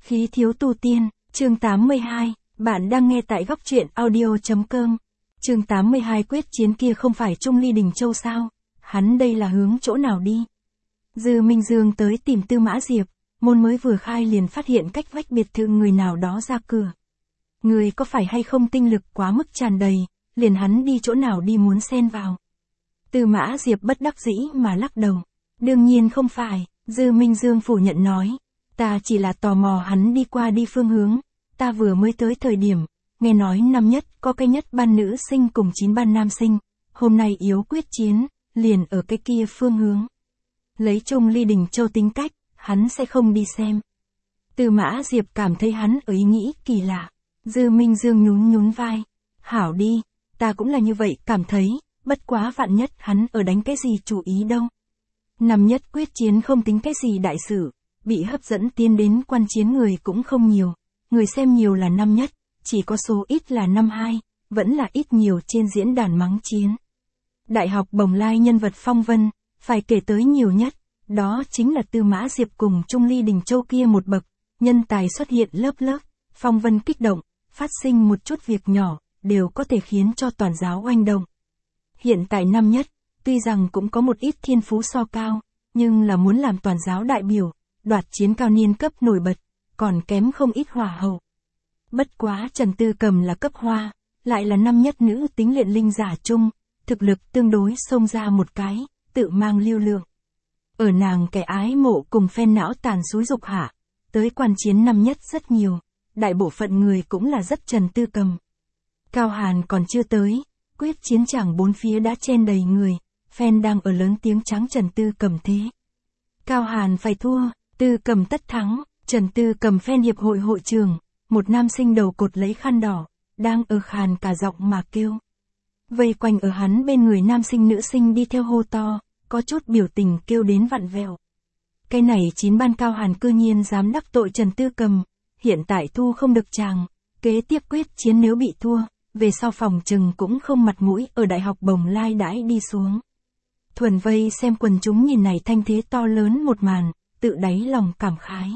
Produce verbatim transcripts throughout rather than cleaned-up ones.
Khí thiếu tu tiên, chương tám mươi hai, bạn đang nghe tại góc truyện audio.com. Chương tám mươi hai quyết chiến kia không phải Trung Ly Đình Châu sao? Hắn đây là hướng chỗ nào đi? Dư Minh Dương tới tìm Tư Mã Diệp, môn mới vừa khai liền phát hiện cách vách biệt thự người nào đó ra cửa. Người có phải hay không tinh lực quá mức tràn đầy, liền hắn đi chỗ nào đi muốn xen vào. Tư Mã Diệp bất đắc dĩ mà lắc đầu. Đương nhiên không phải, Dư Minh Dương phủ nhận nói. Ta chỉ là tò mò hắn đi qua đi phương hướng, ta vừa mới tới thời điểm, nghe nói năm nhất có cái nhất ban nữ sinh cùng chín ban nam sinh, hôm nay yếu quyết chiến, liền ở cái kia phương hướng. Lấy Trung Ly Đình Châu tính cách, hắn sẽ không đi xem. Tư Mã Diệp cảm thấy hắn ở ý nghĩ kỳ lạ. Dư Minh Dương nhún nhún vai. Hảo đi, ta cũng là như vậy cảm thấy, bất quá vạn nhất hắn ở đánh cái gì chủ ý đâu. Năm nhất quyết chiến không tính cái gì đại sự, bị hấp dẫn tiến đến quan chiến người cũng không nhiều, người xem nhiều là năm nhất, chỉ có số ít là năm hai, vẫn là ít nhiều trên diễn đàn mắng chiến. Đại học Bồng Lai nhân vật phong vân, phải kể tới nhiều nhất, đó chính là Tư Mã Diệp cùng Trung Ly Đình Châu kia một bậc, nhân tài xuất hiện lớp lớp, phong vân kích động, phát sinh một chút việc nhỏ, đều có thể khiến cho toàn giáo oanh động. Hiện tại năm nhất, tuy rằng cũng có một ít thiên phú so cao, nhưng là muốn làm toàn giáo đại biểu, đoạt chiến cao niên cấp nổi bật, còn kém không ít hỏa hậu. Bất quá Trần Tư Cầm là cấp hoa, lại là năm nhất nữ tính luyện linh giả chung, thực lực tương đối xông ra một cái, tự mang lưu lượng. Ở nàng kẻ ái mộ cùng phen não tàn xúi dục hạ, tới quan chiến năm nhất rất nhiều, đại bộ phận người cũng là rất Trần Tư Cầm. Cao Hàn còn chưa tới, quyết chiến chẳng bốn phía đã chen đầy người, phen đang ở lớn tiếng trắng Trần Tư Cầm thế. Cao Hàn phải thua, Tư Cầm tất thắng, Trần Tư Cầm phen hiệp hội hội trường, một nam sinh đầu cột lấy khăn đỏ, đang ở khàn cả giọng mà kêu. Vây quanh ở hắn bên người nam sinh nữ sinh đi theo hô to, có chút biểu tình kêu đến vặn vẹo. Cái này chín ban Cao Hàn cư nhiên dám đắc tội Trần Tư Cầm, hiện tại thu không được chàng, kế tiếp quyết chiến nếu bị thua, về sau phòng trừng cũng không mặt mũi ở Đại học Bồng Lai đãi đi xuống. Thuần vây xem quần chúng nhìn này thanh thế to lớn một màn, tự đáy lòng cảm khái.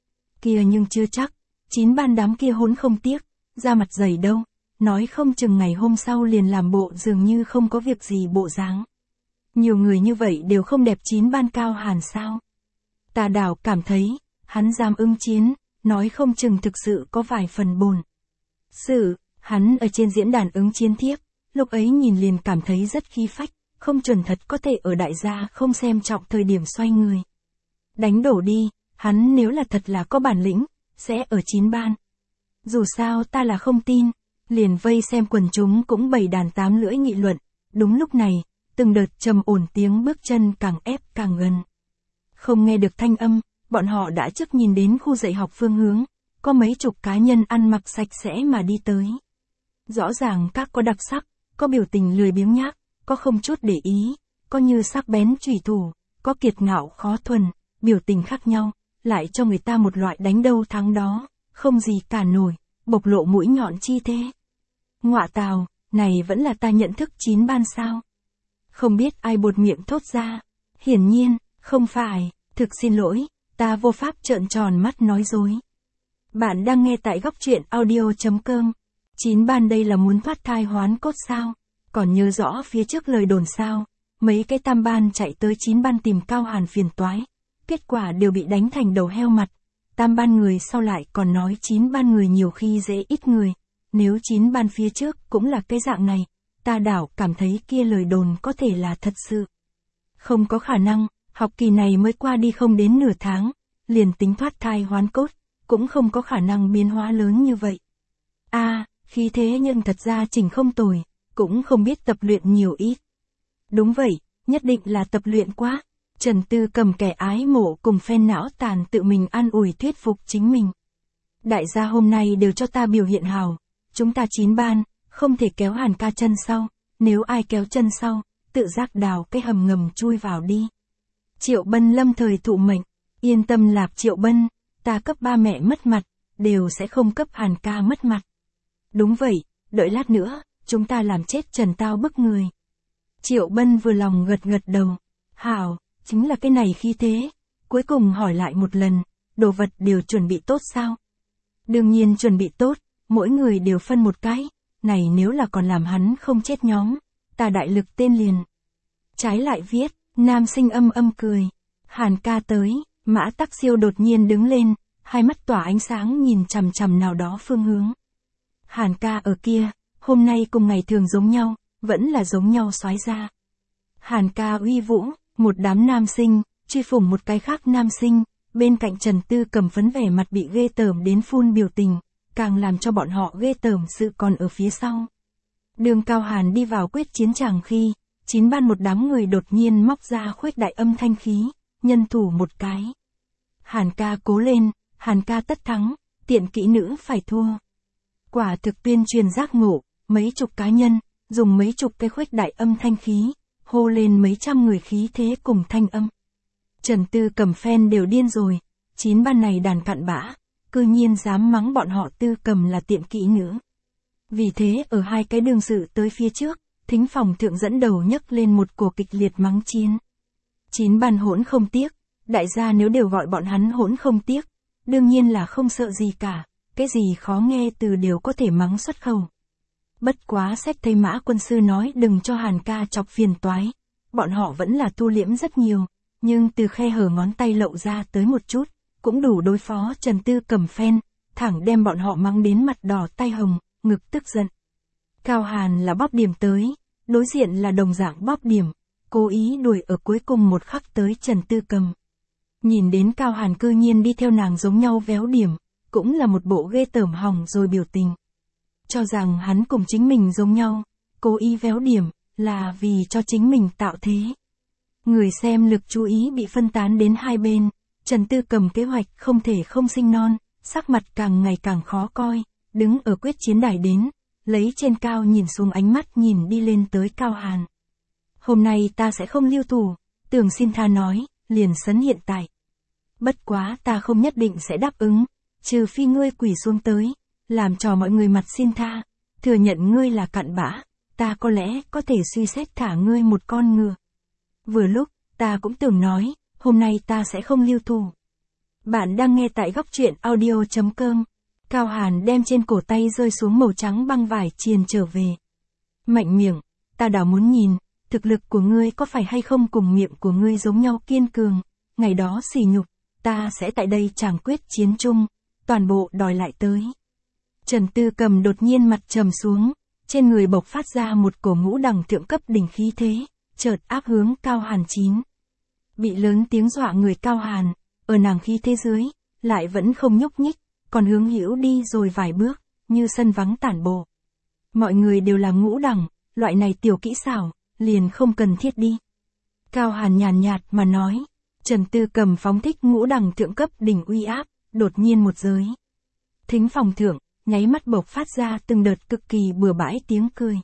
Kia nhưng chưa chắc, chín ban đám kia hỗn không tiếc, ra mặt dày đâu, nói không chừng ngày hôm sau liền làm bộ dường như không có việc gì bộ dáng. Nhiều người như vậy đều không đẹp chín ban Cao Hàn sao. Ta đảo cảm thấy, hắn dám ứng chiến, nói không chừng thực sự có vài phần bồn. Sự, hắn ở trên diễn đàn ứng chiến thiếp, lúc ấy nhìn liền cảm thấy rất khí phách, không chuẩn thật có thể ở đại gia không xem trọng thời điểm xoay người. Đánh đổ đi, hắn nếu là thật là có bản lĩnh, sẽ ở chín ban. Dù sao ta là không tin, liền vây xem quần chúng cũng bày đàn tám lưỡi nghị luận, đúng lúc này, từng đợt trầm ổn tiếng bước chân càng ép càng gần. Không nghe được thanh âm, bọn họ đã trước nhìn đến khu dạy học phương hướng, có mấy chục cá nhân ăn mặc sạch sẽ mà đi tới. Rõ ràng các có đặc sắc, có biểu tình lười biếng nhác, có không chút để ý, có như sắc bén chủy thủ, có kiệt ngạo khó thuần, biểu tình khác nhau, lại cho người ta một loại đánh đâu thắng đó, không gì cả nổi, bộc lộ mũi nhọn chi thế. Ngọa tào, này vẫn là ta nhận thức chín ban sao? Không biết ai buột miệng thốt ra. Hiển nhiên, không phải, thực xin lỗi, ta vô pháp trợn tròn mắt nói dối. Bạn đang nghe tại góc truyện audio.com. Chín ban đây là muốn thoát thai hoán cốt sao? Còn nhớ rõ phía trước lời đồn sao? Mấy cái tam ban chạy tới chín ban tìm Cao Hàn phiền toái. Kết quả đều bị đánh thành đầu heo mặt. Tam ban người sau lại còn nói chín ban người nhiều khi dễ ít người. Nếu chín ban phía trước cũng là cái dạng này, ta đảo cảm thấy kia lời đồn có thể là thật sự. Không có khả năng, học kỳ này mới qua đi không đến nửa tháng, liền tính thoát thai hoán cốt, cũng không có khả năng biến hóa lớn như vậy. A, à, khí thế nhưng thật ra chỉnh không tồi, cũng không biết tập luyện nhiều ít. Đúng vậy, nhất định là tập luyện quá. Trần Tư Cầm kẻ ái mộ cùng phen não tàn tự mình an ủi thuyết phục chính mình. Đại gia hôm nay đều cho ta biểu hiện hào, chúng ta chín ban, không thể kéo Hàn ca chân sau, nếu ai kéo chân sau, tự giác đào cái hầm ngầm chui vào đi. Triệu Bân lâm thời thụ mệnh, yên tâm Lạp Triệu Bân, ta cấp ba mẹ mất mặt, đều sẽ không cấp Hàn ca mất mặt. Đúng vậy, đợi lát nữa, chúng ta làm chết Trần tao bức người. Triệu Bân vừa lòng gật gật đầu, hảo, chính là cái này khi thế, cuối cùng hỏi lại một lần, đồ vật đều chuẩn bị tốt sao, Đương nhiên chuẩn bị tốt, mỗi người đều phân một cái, này nếu là còn làm hắn không chết nhóm, ta đại lực tên liền. Trái lại viết, nam sinh âm âm cười. Hàn ca tới, Mã Tắc Siêu đột nhiên đứng lên, hai mắt tỏa ánh sáng nhìn chằm chằm nào đó phương hướng. Hàn ca ở kia, hôm nay cùng ngày thường giống nhau, vẫn là giống nhau soái ra. Hàn ca uy vũ, một đám nam sinh, truy phủng một cái khác nam sinh, bên cạnh Trần Tư Cầm phấn vẻ mặt bị ghê tởm đến phun biểu tình, càng làm cho bọn họ ghê tởm sự còn ở phía sau. Đường Cao Hàn đi vào quyết chiến tràng khi, chín ban một đám người đột nhiên móc ra khuếch đại âm thanh khí, nhân thủ một cái. Hàn ca cố lên, Hàn ca tất thắng, tiện kỹ nữ phải thua. Quả thực tuyên truyền giác ngộ, mấy chục cá nhân, dùng mấy chục cái khuếch đại âm thanh khí, hô lên mấy trăm người khí thế cùng thanh âm. Trần Tư Cầm fan đều điên rồi, chín ban này đàn cặn bã, cư nhiên dám mắng bọn họ Tư Cầm là tiện kỹ nữ. Vì thế ở hai cái đường sự tới phía trước, thính phòng thượng dẫn đầu nhấc lên một cuộc kịch liệt mắng chiến. Chín ban hỗn không tiếc, đại gia nếu đều gọi bọn hắn hỗn không tiếc, đương nhiên là không sợ gì cả, cái gì khó nghe từ đều có thể mắng xuất khẩu. Bất quá xét thấy Mã quân sư nói đừng cho Hàn ca chọc phiền toái, bọn họ vẫn là thu liễm rất nhiều, nhưng từ khe hở ngón tay lậu ra tới một chút, cũng đủ đối phó Trần Tư Cầm phen, thẳng đem bọn họ mắng đến mặt đỏ tay hồng, ngực tức giận. Cao Hàn là bóp điểm tới, đối diện là đồng dạng bóp điểm, cố ý đuổi ở cuối cùng một khắc tới Trần Tư Cầm. Nhìn đến Cao Hàn cư nhiên đi theo nàng giống nhau véo điểm, cũng là một bộ ghê tởm hỏng rồi biểu tình. Cho rằng hắn cùng chính mình giống nhau, cố ý véo điểm, là vì cho chính mình tạo thế. Người xem lực chú ý bị phân tán đến hai bên, Trần Tư Cầm kế hoạch không thể không sinh non, sắc mặt càng ngày càng khó coi, đứng ở quyết chiến đài đến, lấy trên cao nhìn xuống ánh mắt nhìn đi lên tới Cao Hàn. Hôm nay ta sẽ không lưu thủ, tưởng xin tha nói, liền sấn hiện tại. Bất quá ta không nhất định sẽ đáp ứng, trừ phi ngươi quỳ xuống tới, làm cho mọi người mặt xin tha, thừa nhận ngươi là cặn bã, ta có lẽ có thể suy xét thả ngươi một con ngựa. Vừa lúc, ta cũng tưởng nói, hôm nay ta sẽ không lưu thủ. Bạn đang nghe tại góc truyện audio chấm com. Cao Hàn đem trên cổ tay rơi xuống màu trắng băng vải triền trở về. Mạnh miệng, ta đảo muốn nhìn, thực lực của ngươi có phải hay không cùng miệng của ngươi giống nhau kiên cường, ngày đó sỉ nhục, ta sẽ tại đây chàng quyết chiến chung, toàn bộ đòi lại tới. Trần Tư Cầm đột nhiên mặt trầm xuống, trên người bộc phát ra một cổ ngũ đẳng thượng cấp đỉnh khí thế, chợt áp hướng Cao Hàn chín. Bị lớn tiếng dọa người Cao Hàn, ở nàng khí thế dưới, lại vẫn không nhúc nhích, còn hướng hữu đi rồi vài bước, như sân vắng tản bộ. Mọi người đều là ngũ đẳng, loại này tiểu kỹ xảo, liền không cần thiết đi. Cao Hàn nhàn nhạt mà nói, Trần Tư Cầm phóng thích ngũ đẳng thượng cấp đỉnh uy áp, đột nhiên một giới. Thính phòng thượng, nháy mắt bộc phát ra từng đợt cực kỳ bừa bãi tiếng cười.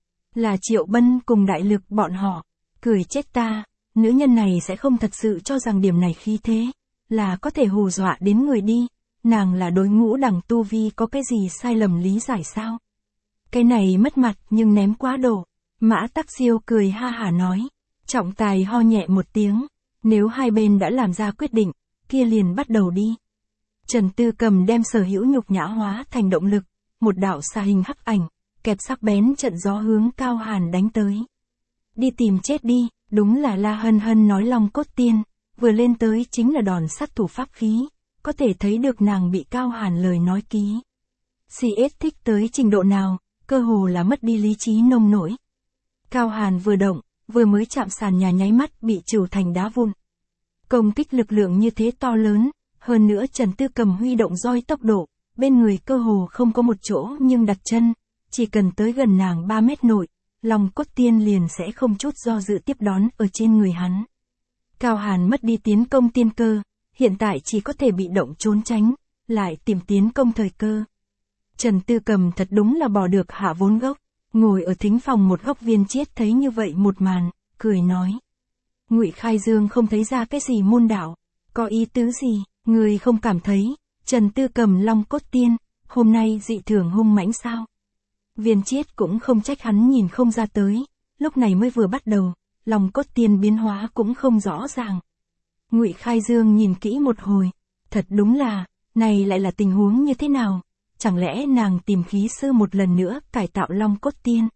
Là Triệu Bân cùng đại lực bọn họ, cười chết ta, nữ nhân này sẽ không thật sự cho rằng điểm này khí thế, là có thể hù dọa đến người đi, nàng là đối ngũ đẳng tu vi có cái gì sai lầm lý giải sao? Cái này mất mặt nhưng ném quá độ. Mã Tắc Siêu cười ha hả nói, trọng tài ho nhẹ một tiếng, nếu hai bên đã làm ra quyết định, kia liền bắt đầu đi. Trần Tư Cầm đem sở hữu nhục nhã hóa thành động lực, một đạo xa hình hắc ảnh, kẹp sắc bén trận gió hướng Cao Hàn đánh tới. Đi tìm chết đi, đúng là La Hân Hân nói Long Cốt Tiên, vừa lên tới chính là đòn sát thủ pháp khí, có thể thấy được nàng bị Cao Hàn lời nói ký. xê ét thích tới trình độ nào, cơ hồ là mất đi lý trí nông nổi. Cao Hàn vừa động, vừa mới chạm sàn nhà nháy mắt bị trừ thành đá vụn. Công kích lực lượng như thế to lớn, hơn nữa Trần Tư Cầm huy động roi tốc độ, bên người cơ hồ không có một chỗ nhưng đặt chân, chỉ cần tới gần nàng ba mét nội, Long Cốt Tiên liền sẽ không chút do dự tiếp đón ở trên người hắn. Cao Hàn mất đi tiến công tiên cơ, hiện tại chỉ có thể bị động trốn tránh, lại tìm tiến công thời cơ. Trần Tư Cầm thật đúng là bỏ được hạ vốn gốc, ngồi ở thính phòng một góc Viên Chiết thấy như vậy một màn, cười nói. Ngụy Khai Dương không thấy ra cái gì môn đạo, có ý tứ gì, người không cảm thấy, Trần Tư Cầm Long Cốt Tiên, hôm nay dị thường hung mãnh sao? Viên Chiết cũng không trách hắn nhìn không ra tới, lúc này mới vừa bắt đầu, Long Cốt Tiên biến hóa cũng không rõ ràng. Ngụy Khai Dương nhìn kỹ một hồi, thật đúng là, Này lại là tình huống như thế nào? Chẳng lẽ nàng tìm khí sư một lần nữa cải tạo Long Cốt Tiên?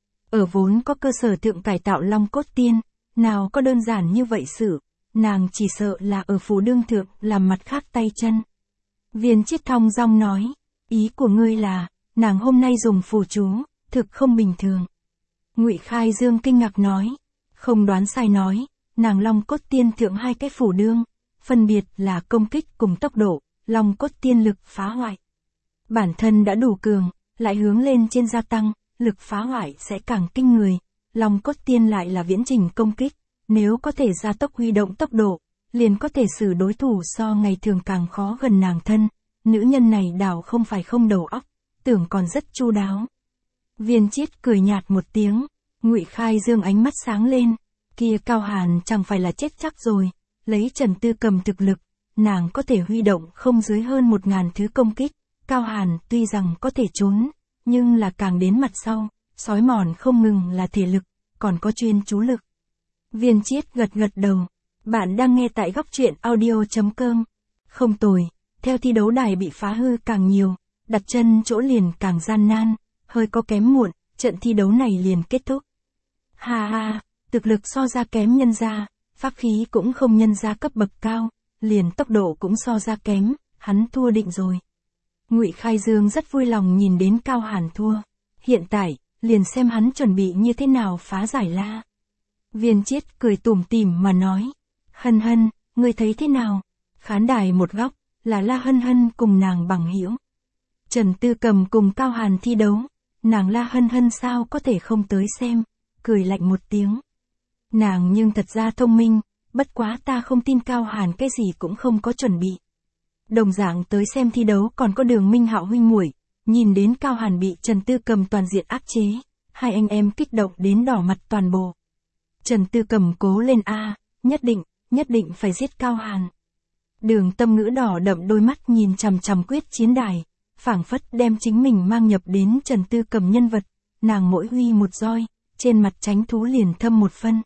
Ở vốn có cơ sở thượng cải tạo Long Cốt Tiên, nào có đơn giản như vậy sự, nàng chỉ sợ là ở phù đương thượng làm mặt khác tay chân. Viên Chiết thong dong nói, ý của ngươi là, nàng hôm nay dùng phù chú, thực không bình thường. Ngụy Khai Dương kinh ngạc nói, không đoán sai nói, nàng Long Cốt Tiên thượng hai cái phù đương, phân biệt là công kích cùng tốc độ, Long Cốt Tiên lực phá hoại. Bản thân đã đủ cường, lại hướng lên trên gia tăng, lực phá hoại sẽ càng kinh người. Long Cốt Tiên lại là viễn trình công kích, nếu có thể gia tốc huy động tốc độ, liền có thể xử đối thủ so ngày thường càng khó gần nàng thân. Nữ nhân này đảo không phải không đầu óc, tưởng còn rất chu đáo. Viên Chiết cười nhạt một tiếng, Ngụy Khai Dương ánh mắt sáng lên, kia Cao Hàn chẳng phải là chết chắc rồi, lấy Trần Tư Cầm thực lực, nàng có thể huy động không dưới hơn một ngàn thứ công kích. Cao Hàn tuy rằng có thể trốn, nhưng là càng đến mặt sau, sói mòn không ngừng là thể lực, còn có chuyên chú lực. Viên Chiết gật gật đầu, bạn đang nghe tại góc truyện audio chấm com. Không tồi, theo thi đấu đài bị phá hư càng nhiều, đặt chân chỗ liền càng gian nan, hơi có kém muộn, trận thi đấu này liền kết thúc. Ha ha, thực lực so ra kém nhân gia, pháp khí cũng không nhân gia cấp bậc cao, liền tốc độ cũng so ra kém, hắn thua định rồi. Ngụy Khai Dương rất vui lòng nhìn đến Cao Hàn thua. Hiện tại, liền xem hắn chuẩn bị như thế nào phá giải La. Viên Chiết cười tủm tỉm mà nói. Hân Hân, ngươi thấy thế nào? Khán đài một góc, là La Hân Hân cùng nàng bằng hữu. Trần Tư Cầm cùng Cao Hàn thi đấu, nàng La Hân Hân sao có thể không tới xem, cười lạnh một tiếng. Nàng nhưng thật ra thông minh, bất quá ta không tin Cao Hàn cái gì cũng không có chuẩn bị. Đồng dạng tới xem thi đấu còn có Đường Minh Hạo huynh muội, nhìn đến Cao Hàn bị Trần Tư Cầm toàn diện áp chế, hai anh em kích động đến đỏ mặt toàn bộ. Trần Tư Cầm cố lên a, nhất định, nhất định phải giết Cao Hàn. Đường Tâm Ngữ đỏ đậm đôi mắt nhìn chằm chằm quyết chiến đài, phảng phất đem chính mình mang nhập đến Trần Tư Cầm nhân vật, nàng mỗi huy một roi, trên mặt tránh thú liền thâm một phân.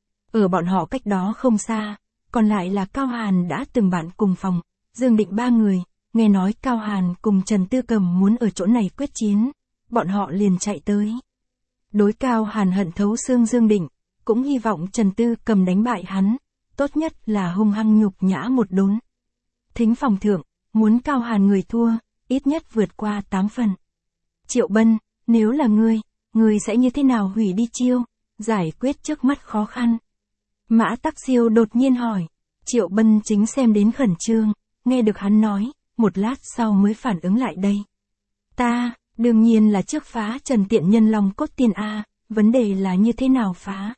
Ở bọn họ cách đó không xa, còn lại là Cao Hàn đã từng bạn cùng phòng. Dương Định ba người, nghe nói Cao Hàn cùng Trần Tư Cầm muốn ở chỗ này quyết chiến, bọn họ liền chạy tới. Đối Cao Hàn hận thấu xương Dương Định, cũng hy vọng Trần Tư Cầm đánh bại hắn, tốt nhất là hung hăng nhục nhã một đốn. Thính phòng thượng, muốn Cao Hàn người thua, ít nhất vượt qua tám phần. Triệu Bân, nếu là ngươi, ngươi sẽ như thế nào hủy đi chiêu, giải quyết trước mắt khó khăn? Mã Tắc Siêu đột nhiên hỏi. Triệu Bân chính xem đến khẩn trương. Nghe được hắn nói, một lát sau mới phản ứng lại đây. Ta, đương nhiên là trước phá Trần Tiện Nhân Long Cốt Tiên A, vấn đề là như thế nào phá?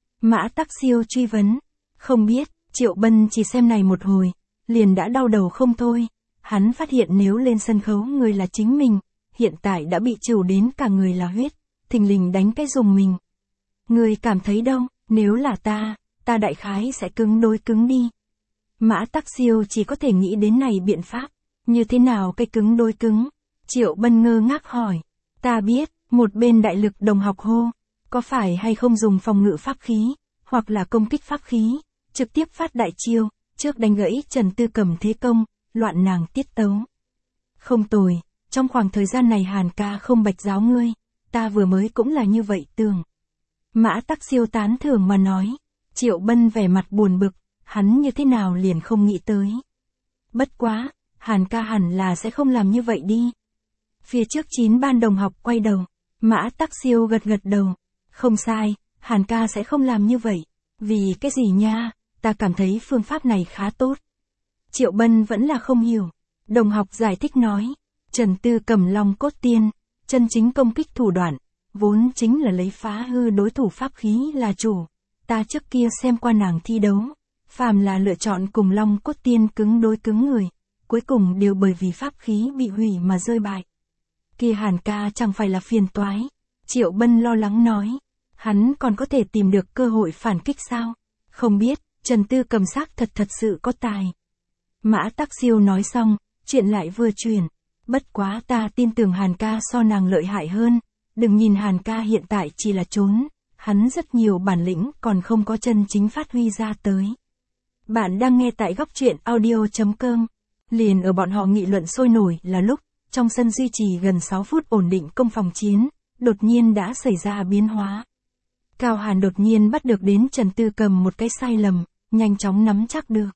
Mã Tắc Siêu truy vấn. Không biết, Triệu Bân chỉ xem này một hồi, liền đã đau đầu không thôi. Hắn phát hiện nếu lên sân khấu người là chính mình, hiện tại đã bị trừ đến cả người là huyết, thình lình đánh cái dùng mình. Người cảm thấy đâu, nếu là ta, ta đại khái sẽ cứng đối cứng đi. Mã Tắc Siêu chỉ có thể nghĩ đến này biện pháp, như thế nào cái cứng đối cứng? Triệu Bân ngơ ngác hỏi, ta biết, một bên đại lực đồng học hô, có phải hay không dùng phòng ngự pháp khí, hoặc là công kích pháp khí, trực tiếp phát đại chiêu, trước đánh gãy Trần Tư Cầm thế công, loạn nàng tiết tấu. Không tồi, trong khoảng thời gian này Hàn ca không bạch giáo ngươi, ta vừa mới cũng là như vậy tưởng. Mã Tắc Siêu tán thưởng mà nói, Triệu Bân vẻ mặt buồn bực. Hắn như thế nào liền không nghĩ tới. Bất quá, Hàn ca hẳn là sẽ không làm như vậy đi. Phía trước chín ban đồng học quay đầu, Mã Tắc Siêu gật gật đầu. Không sai, Hàn ca sẽ không làm như vậy. Vì cái gì nha, ta cảm thấy phương pháp này khá tốt. Triệu Bân vẫn là không hiểu. Đồng học giải thích nói, Trần Tư Cầm Long Cốt Tiên, chân chính công kích thủ đoạn, vốn chính là lấy phá hư đối thủ pháp khí là chủ. Ta trước kia xem qua nàng thi đấu. Phàm là lựa chọn cùng Long Cốt Tiên cứng đối cứng người, cuối cùng đều bởi vì pháp khí bị hủy mà rơi bại. Kia Hàn ca chẳng phải là phiền toái. Triệu Bân lo lắng nói, hắn còn có thể tìm được cơ hội phản kích sao? Không biết, Trần Tư Cầm xác thật thật sự có tài. Mã Tắc Siêu nói xong, chuyện lại vừa chuyển. Bất quá ta tin tưởng Hàn ca so nàng lợi hại hơn, đừng nhìn Hàn ca hiện tại chỉ là trốn, hắn rất nhiều bản lĩnh còn không có chân chính phát huy ra tới. Bạn đang nghe tại góc truyện audio chấm com. Liền ở bọn họ nghị luận sôi nổi là lúc, trong sân duy trì gần sáu phút ổn định công phòng chiến, đột nhiên đã xảy ra biến hóa. Cao Hàn đột nhiên bắt được đến Trần Tư Cầm một cái sai lầm, nhanh chóng nắm chắc được.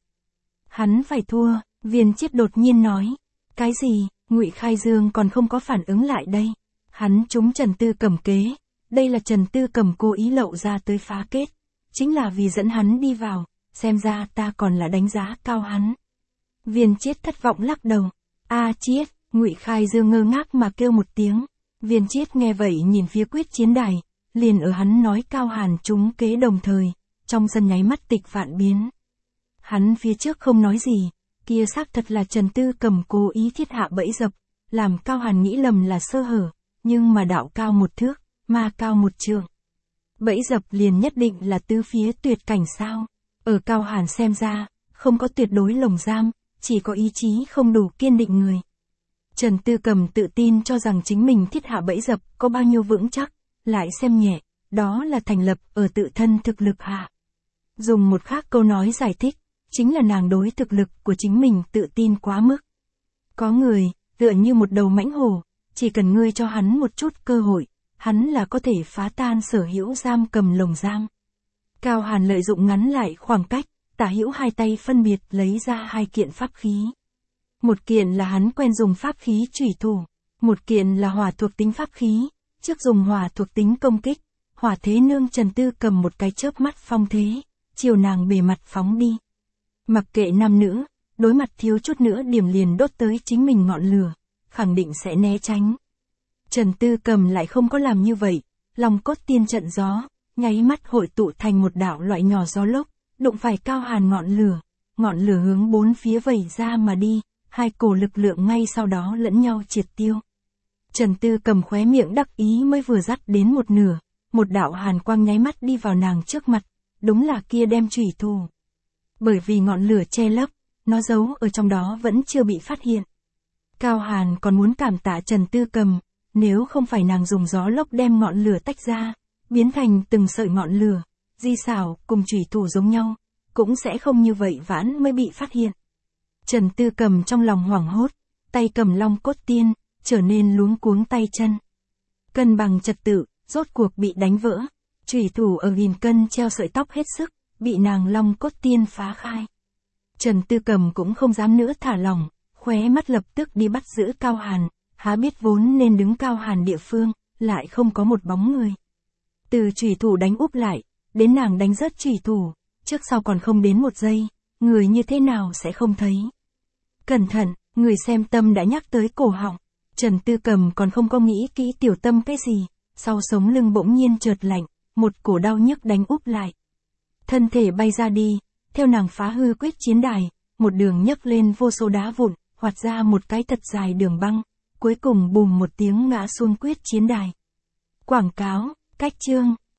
Hắn phải thua, Viên Chiết đột nhiên nói. Cái gì, Ngụy Khai Dương còn không có phản ứng lại đây. Hắn trúng Trần Tư Cầm kế, đây là Trần Tư Cầm cố ý lậu ra tới phá kết. Chính là vì dẫn hắn đi vào, xem ra ta còn là đánh giá cao hắn. Viên Chiết thất vọng lắc đầu. A Chiết, Ngụy Khai Dương ngơ ngác mà kêu một tiếng. Viên Chiết nghe vậy nhìn phía quyết chiến đài, liền ở hắn nói Cao Hàn trúng kế đồng thời, trong sân nháy mắt tịch vạn biến. Hắn phía trước không nói gì, kia xác thật là Trần Tư Cầm cố ý thiết hạ bẫy dập, làm Cao Hàn nghĩ lầm là sơ hở, nhưng mà đạo cao một thước, ma cao một trượng. Bẫy dập liền nhất định là tứ phía tuyệt cảnh sao? Ở Cao Hàn xem ra, không có tuyệt đối lồng giam, chỉ có ý chí không đủ kiên định người. Trần Tư Cầm tự tin cho rằng chính mình thiết hạ bẫy dập có bao nhiêu vững chắc, lại xem nhẹ, đó là thành lập ở tự thân thực lực hạ. Dùng một khác câu nói giải thích, chính là nàng đối thực lực của chính mình tự tin quá mức. Có người, tựa như một đầu mãnh hổ, chỉ cần ngươi cho hắn một chút cơ hội, hắn là có thể phá tan sở hữu giam cầm lồng giam. Cao Hàn lợi dụng ngắn lại khoảng cách, tả hữu hai tay phân biệt lấy ra hai kiện pháp khí. Một kiện là hắn quen dùng pháp khí chủy thủ, một kiện là hỏa thuộc tính pháp khí, trước dùng hỏa thuộc tính công kích, hỏa thế nương Trần Tư Cầm một cái chớp mắt phong thế, chiều nàng bề mặt phóng đi. Mặc kệ nam nữ, đối mặt thiếu chút nữa điểm liền đốt tới chính mình ngọn lửa, khẳng định sẽ né tránh. Trần Tư Cầm lại không có làm như vậy, lòng cốt tiên trận gió, nháy mắt hội tụ thành một đạo loại nhỏ gió lốc, đụng phải Cao Hàn ngọn lửa, ngọn lửa hướng bốn phía vẩy ra mà đi, hai cổ lực lượng ngay sau đó lẫn nhau triệt tiêu. Trần Tư Cầm khóe miệng đắc ý mới vừa dắt đến một nửa, một đạo hàn quang nháy mắt đi vào nàng trước mặt, đúng là kia đem chủy thủ. Bởi vì ngọn lửa che lấp, nó giấu ở trong đó vẫn chưa bị phát hiện. Cao Hàn còn muốn cảm tạ Trần Tư Cầm, nếu không phải nàng dùng gió lốc đem ngọn lửa tách ra, biến thành từng sợi ngọn lửa, di xảo cùng chủy thủ giống nhau, cũng sẽ không như vậy vãn mới bị phát hiện. Trần Tư Cầm trong lòng hoảng hốt, tay cầm long cốt tiên, trở nên luống cuống tay chân. Cân bằng trật tự, rốt cuộc bị đánh vỡ, chủy thủ ở nghìn cân treo sợi tóc hết sức, bị nàng long cốt tiên phá khai. Trần Tư Cầm cũng không dám nữa thả lỏng, khóe mắt lập tức đi bắt giữ Cao Hàn, há biết vốn nên đứng Cao Hàn địa phương, lại không có một bóng người. Từ chủy thủ đánh úp lại, đến nàng đánh rớt chủy thủ, trước sau còn không đến một giây, người như thế nào sẽ không thấy. Cẩn thận, người xem tâm đã nhắc tới cổ họng, Trần Tư Cầm còn không có nghĩ kỹ tiểu tâm cái gì, sau sống lưng bỗng nhiên chợt lạnh, một cổ đau nhức đánh úp lại. Thân thể bay ra đi, theo nàng phá hư quyết chiến đài, một đường nhấc lên vô số đá vụn, hoạt ra một cái thật dài đường băng, cuối cùng bùm một tiếng ngã xuống quyết chiến đài. Quảng cáo, cách chương.